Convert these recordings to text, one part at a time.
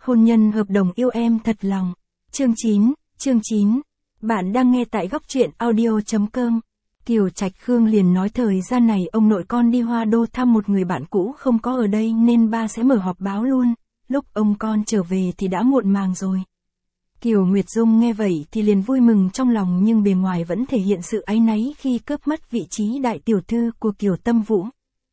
Hôn nhân hợp đồng yêu em thật lòng. Chương 9. Bạn đang nghe tại góc truyện audio.com. Kiều Trạch Khương liền nói thời gian này ông nội con đi Hoa Đô thăm một người bạn cũ không có ở đây nên ba sẽ mở họp báo luôn, lúc ông con trở về thì đã muộn màng rồi. Kiều Nguyệt Dung nghe vậy thì liền vui mừng trong lòng nhưng bề ngoài vẫn thể hiện sự áy náy khi cướp mất vị trí đại tiểu thư của Kiều Tâm Vũ.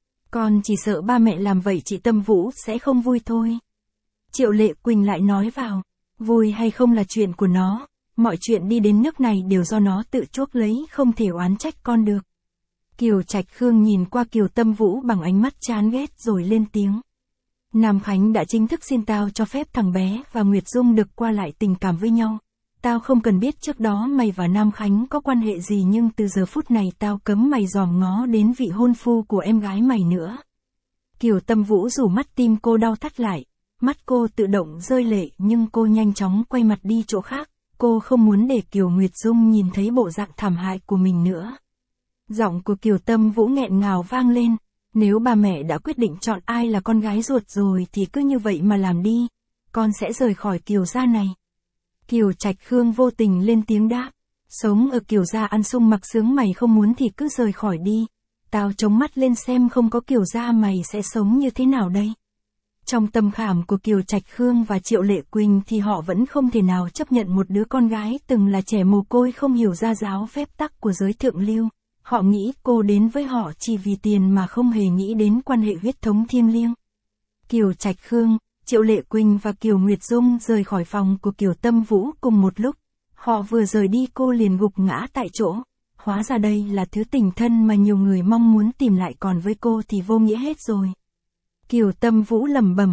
Con chỉ sợ ba mẹ làm vậy chị Tâm Vũ sẽ không vui thôi. Triệu Lệ Quỳnh lại nói vào, vui hay không là chuyện của nó, mọi chuyện đi đến nước này đều do nó tự chuốc lấy, không thể oán trách con được. Kiều Trạch Khương nhìn qua Kiều Tâm Vũ bằng ánh mắt chán ghét rồi lên tiếng. Nam Khánh đã chính thức xin tao cho phép thằng bé và Nguyệt Dung được qua lại tình cảm với nhau. Tao không cần biết trước đó mày và Nam Khánh có quan hệ gì nhưng từ giờ phút này tao cấm mày dòm ngó đến vị hôn phu của em gái mày nữa. Kiều Tâm Vũ rủ mắt tim cô đau thắt lại, mắt cô tự động rơi lệ nhưng cô nhanh chóng quay mặt đi chỗ khác, cô không muốn để Kiều Nguyệt Dung nhìn thấy bộ dạng thảm hại của mình nữa. Giọng của Kiều Tâm Vũ nghẹn ngào vang lên, nếu ba mẹ đã quyết định chọn ai là con gái ruột rồi thì cứ như vậy mà làm đi, con sẽ rời khỏi Kiều gia này. Kiều Trạch Khương vô tình lên tiếng đáp, sống ở Kiều gia ăn sung mặc sướng mày không muốn thì cứ rời khỏi đi, tao chống mắt lên xem không có Kiều gia mày sẽ sống như thế nào đây. Trong tâm khảm của Kiều Trạch Khương và Triệu Lệ Quỳnh thì họ vẫn không thể nào chấp nhận một đứa con gái từng là trẻ mồ côi không hiểu ra giáo phép tắc của giới thượng lưu. Họ nghĩ cô đến với họ chỉ vì tiền mà không hề nghĩ đến quan hệ huyết thống thiêng liêng. Kiều Trạch Khương, Triệu Lệ Quỳnh và Kiều Nguyệt Dung rời khỏi phòng của Kiều Tâm Vũ cùng một lúc. Họ vừa rời đi cô liền gục ngã tại chỗ. Hóa ra đây là thứ tình thân mà nhiều người mong muốn tìm lại, còn với cô thì vô nghĩa hết rồi. Kiều Tâm Vũ lẩm bẩm,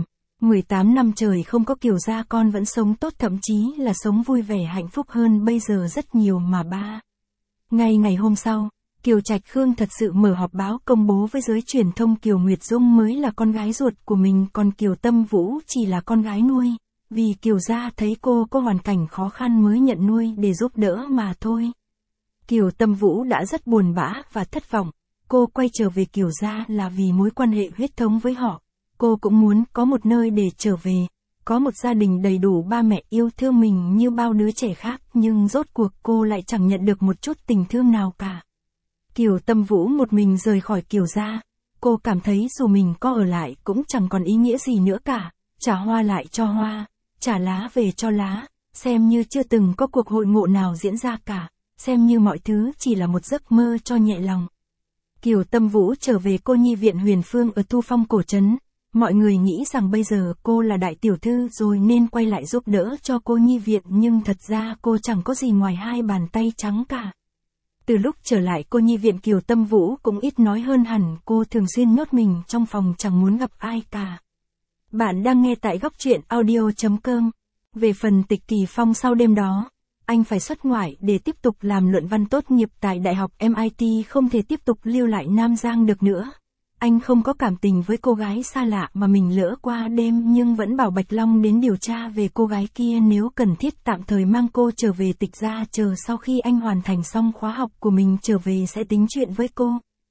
18 năm trời không có Kiều gia con vẫn sống tốt, thậm chí là sống vui vẻ hạnh phúc hơn bây giờ rất nhiều mà ba. Ngay ngày hôm sau, Kiều Trạch Khương thật sự mở họp báo công bố với giới truyền thông Kiều Nguyệt Dung mới là con gái ruột của mình, còn Kiều Tâm Vũ chỉ là con gái nuôi, vì Kiều gia thấy cô có hoàn cảnh khó khăn mới nhận nuôi để giúp đỡ mà thôi. Kiều Tâm Vũ đã rất buồn bã và thất vọng, cô quay trở về Kiều gia là vì mối quan hệ huyết thống với họ, cô cũng muốn có một nơi để trở về, có một gia đình đầy đủ ba mẹ yêu thương mình như bao đứa trẻ khác, nhưng rốt cuộc cô lại chẳng nhận được một chút tình thương nào cả. Kiều Tâm Vũ một mình rời khỏi Kiều gia, cô cảm thấy dù mình có ở lại cũng chẳng còn ý nghĩa gì nữa cả, trả hoa lại cho hoa, trả lá về cho lá, xem như chưa từng có cuộc hội ngộ nào diễn ra cả, xem như mọi thứ chỉ là một giấc mơ cho nhẹ lòng. Kiều Tâm Vũ trở về cô nhi viện Huyền Phương ở Thu Phong cổ trấn, mọi người nghĩ rằng bây giờ cô là đại tiểu thư rồi nên quay lại giúp đỡ cho cô nhi viện, nhưng thật ra cô chẳng có gì ngoài hai bàn tay trắng cả. Từ lúc trở lại cô nhi viện Kiều Tâm Vũ cũng ít nói hơn hẳn, cô thường xuyên nhốt mình trong phòng chẳng muốn gặp ai cả. Bạn đang nghe tại góc truyện audio.com. Về phần Tịch Kỳ Phong, sau đêm đó, anh phải xuất ngoại để tiếp tục làm luận văn tốt nghiệp tại Đại học MIT, không thể tiếp tục lưu lại Nam Giang được nữa. Anh không có cảm tình với cô gái xa lạ mà mình lỡ qua đêm, nhưng vẫn bảo Bạch Long đến điều tra về cô gái kia, nếu cần thiết tạm thời mang cô trở về Tịch gia, chờ sau khi anh hoàn thành xong khóa học của mình trở về sẽ tính chuyện với cô.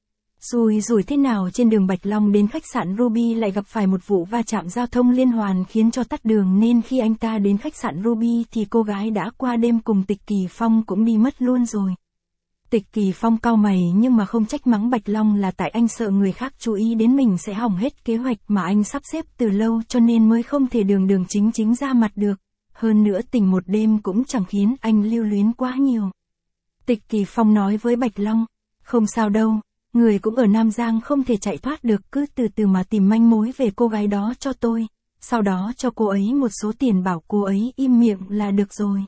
Rủi thế nào trên đường Bạch Long đến khách sạn Ruby lại gặp phải một vụ va chạm giao thông liên hoàn khiến cho tắc đường, nên khi anh ta đến khách sạn Ruby thì cô gái đã qua đêm cùng Tịch Kỳ Phong cũng đi mất luôn rồi. Tịch Kỳ Phong cau mày nhưng mà không trách mắng Bạch Long, là tại anh sợ người khác chú ý đến mình sẽ hỏng hết kế hoạch mà anh sắp xếp từ lâu, cho nên mới không thể đường chính ra mặt được. Hơn nữa tình một đêm cũng chẳng khiến anh lưu luyến quá nhiều. Tịch Kỳ Phong nói với Bạch Long, không sao đâu, người cũng ở Nam Giang không thể chạy thoát được, cứ từ từ mà tìm manh mối về cô gái đó cho tôi, sau đó cho cô ấy một số tiền, bảo cô ấy im miệng là được rồi.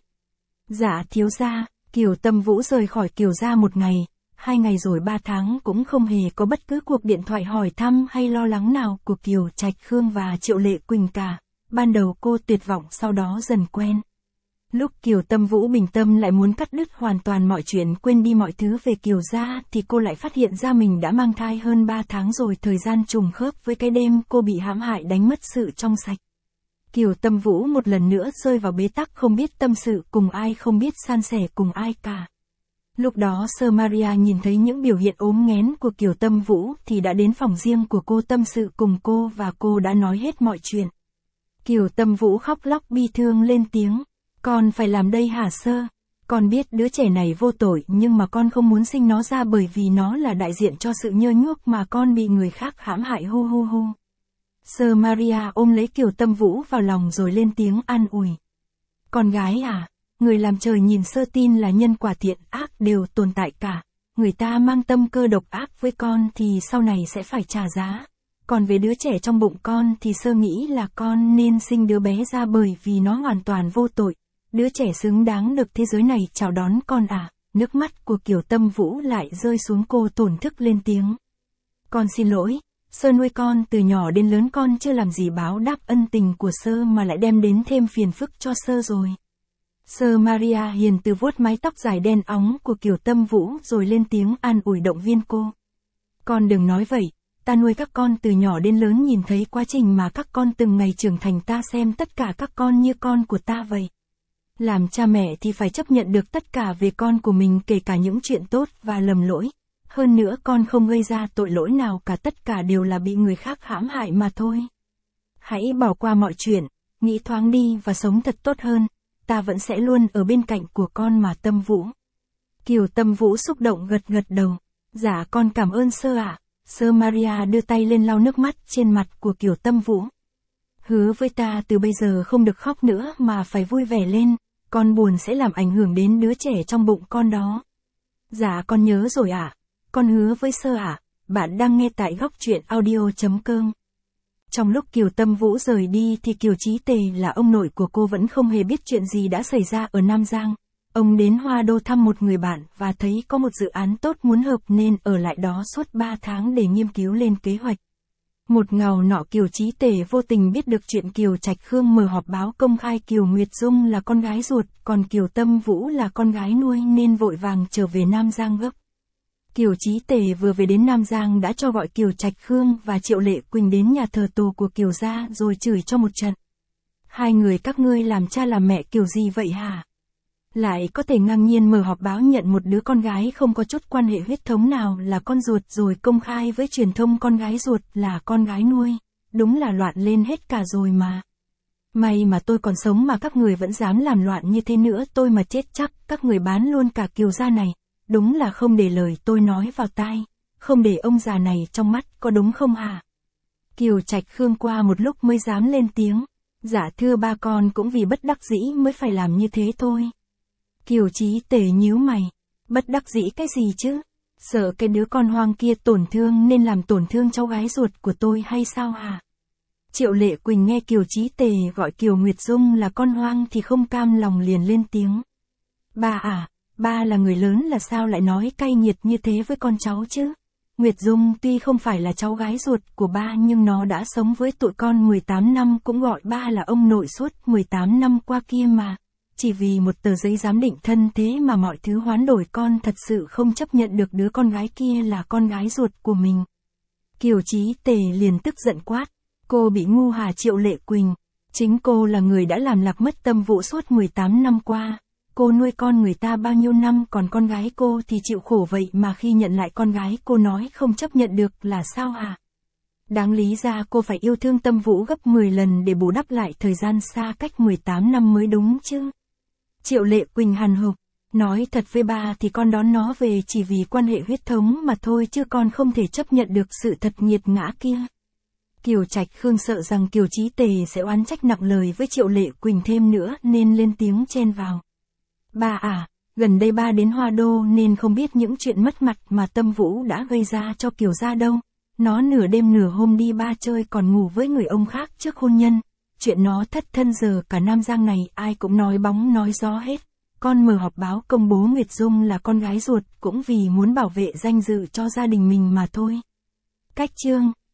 Dạ thiếu gia. Kiều Tâm Vũ rời khỏi Kiều gia 1 ngày, 2 ngày rồi 3 tháng cũng không hề có bất cứ cuộc điện thoại hỏi thăm hay lo lắng nào của Kiều Trạch Khương và Triệu Lệ Quỳnh cả. Ban đầu cô tuyệt vọng, sau đó dần quen. Lúc Kiều Tâm Vũ bình tâm lại muốn cắt đứt hoàn toàn mọi chuyện, quên đi mọi thứ về Kiều gia, thì cô lại phát hiện ra mình đã mang thai hơn 3 tháng rồi, thời gian trùng khớp với cái đêm cô bị hãm hại đánh mất sự trong sạch. Kiều Tâm Vũ một lần nữa rơi vào bế tắc, không biết tâm sự cùng ai, không biết san sẻ cùng ai cả. Lúc đó Sơ Maria nhìn thấy những biểu hiện ốm nghén của Kiều Tâm Vũ thì đã đến phòng riêng của cô tâm sự cùng cô và cô đã nói hết mọi chuyện. Kiều Tâm Vũ khóc lóc bi thương lên tiếng. Con phải làm đây hả sơ? Con biết đứa trẻ này vô tội nhưng mà con không muốn sinh nó ra bởi vì nó là đại diện cho sự nhơ nhuốc mà con bị người khác hãm hại hu hu hu. Sơ Maria ôm lấy Kiều Tâm Vũ vào lòng rồi lên tiếng an ủi. Con gái à, người làm trời nhìn sơ tin là nhân quả thiện ác đều tồn tại cả. Người ta mang tâm cơ độc ác với con thì sau này sẽ phải trả giá. Còn về đứa trẻ trong bụng con thì sơ nghĩ là con nên sinh đứa bé ra bởi vì nó hoàn toàn vô tội. Đứa trẻ xứng đáng được thế giới này chào đón con à. Nước mắt của Kiều Tâm Vũ lại rơi xuống, cô thổn thức lên tiếng. Con xin lỗi, sơ nuôi con từ nhỏ đến lớn con chưa làm gì báo đáp ân tình của sơ mà lại đem đến thêm phiền phức cho sơ rồi. Sơ Maria hiền từ vuốt mái tóc dài đen óng của Kiều Tâm Vũ rồi lên tiếng an ủi động viên cô. Con đừng nói vậy, ta nuôi các con từ nhỏ đến lớn nhìn thấy quá trình mà các con từng ngày trưởng thành, ta xem tất cả các con như con của ta vậy. Làm cha mẹ thì phải chấp nhận được tất cả về con của mình, kể cả những chuyện tốt và lầm lỗi. Hơn nữa con không gây ra tội lỗi nào cả, tất cả đều là bị người khác hãm hại mà thôi. Hãy bỏ qua mọi chuyện, nghĩ thoáng đi và sống thật tốt hơn. Ta vẫn sẽ luôn ở bên cạnh của con mà Tâm Vũ. Kiều Tâm Vũ xúc động gật gật đầu. Dạ con cảm ơn sơ ạ. Sơ Maria đưa tay lên lau nước mắt trên mặt của Kiều Tâm Vũ. Hứa với ta từ bây giờ không được khóc nữa mà phải vui vẻ lên. Con buồn sẽ làm ảnh hưởng đến đứa trẻ trong bụng con đó. Dạ con nhớ rồi ạ. Con hứa với sơ ạ. Bạn đang nghe tại Góc Truyện Audio.com. Trong lúc Kiều Tâm Vũ rời đi thì Kiều Chí Tề là ông nội của cô vẫn không hề biết chuyện gì đã xảy ra ở Nam Giang. Ông đến Hoa Đô thăm một người bạn và thấy có một dự án tốt muốn hợp nên ở lại đó suốt 3 tháng để nghiên cứu lên kế hoạch. Một ngào nọ Kiều Chí Tề vô tình biết được chuyện Kiều Trạch Khương mở họp báo công khai Kiều Nguyệt Dung là con gái ruột, còn Kiều Tâm Vũ là con gái nuôi nên vội vàng trở về Nam Giang gấp. Kiều Chí Tề vừa về đến Nam Giang đã cho gọi Kiều Trạch Khương và Triệu Lệ Quỳnh đến nhà thờ tổ của Kiều gia rồi chửi cho một trận. Hai người các ngươi làm cha làm mẹ kiểu gì vậy hả? Lại có thể ngang nhiên mở họp báo nhận một đứa con gái không có chút quan hệ huyết thống nào là con ruột rồi công khai với truyền thông con gái ruột là con gái nuôi. Đúng là loạn lên hết cả rồi mà. May mà tôi còn sống mà các người vẫn dám làm loạn như thế nữa, tôi mà chết chắc các người bán luôn cả Kiều gia này. Đúng là không để lời tôi nói vào tai, không để ông già này trong mắt, có đúng không hả? Kiều Trạch Khương qua một lúc mới dám lên tiếng. Dạ thưa ba, con cũng vì bất đắc dĩ mới phải làm như thế thôi. Kiều Chí Tề nhíu mày. Bất đắc dĩ cái gì chứ? Sợ cái đứa con hoang kia tổn thương nên làm tổn thương cháu gái ruột của tôi hay sao hả? Triệu Lệ Quỳnh nghe Kiều Chí Tề gọi Kiều Nguyệt Dung là con hoang thì không cam lòng liền lên tiếng. Ba à, ba là người lớn là sao lại nói cay nghiệt như thế với con cháu chứ? Nguyệt Dung tuy không phải là cháu gái ruột của ba nhưng nó đã sống với tụi con 18 năm, cũng gọi ba là ông nội suốt 18 năm qua kia mà. Chỉ vì một tờ giấy giám định thân thế mà mọi thứ hoán đổi, con thật sự không chấp nhận được đứa con gái kia là con gái ruột của mình. Kiều Chí Tề liền tức giận quát. Cô bị ngu hả Triệu Lệ Quỳnh? Chính cô là người đã làm lạc mất Tâm Vũ suốt 18 năm qua. Cô nuôi con người ta bao nhiêu năm, còn con gái cô thì chịu khổ vậy mà khi nhận lại con gái cô nói không chấp nhận được là sao hả? Đáng lý ra cô phải yêu thương Tâm Vũ gấp 10 lần để bù đắp lại thời gian xa cách 18 năm mới đúng chứ. Triệu Lệ Quỳnh hằn học. Nói thật với ba thì con đón nó về chỉ vì quan hệ huyết thống mà thôi, chứ con không thể chấp nhận được sự thật nghiệt ngã kia. Kiều Trạch Khương sợ rằng Kiều Chí Tề sẽ oán trách nặng lời với Triệu Lệ Quỳnh thêm nữa nên lên tiếng chen vào. Ba à, gần đây ba đến Hoa Đô nên không biết những chuyện mất mặt mà Tâm Vũ đã gây ra cho Kiều gia đâu. Nó nửa đêm nửa hôm đi ba chơi còn ngủ với người ông khác trước hôn nhân. Chuyện nó thất thân giờ cả Nam Giang này ai cũng nói bóng nói gió hết. Con mở họp báo công bố Nguyệt Dung là con gái ruột cũng vì muốn bảo vệ danh dự cho gia đình mình mà thôi. Cách chương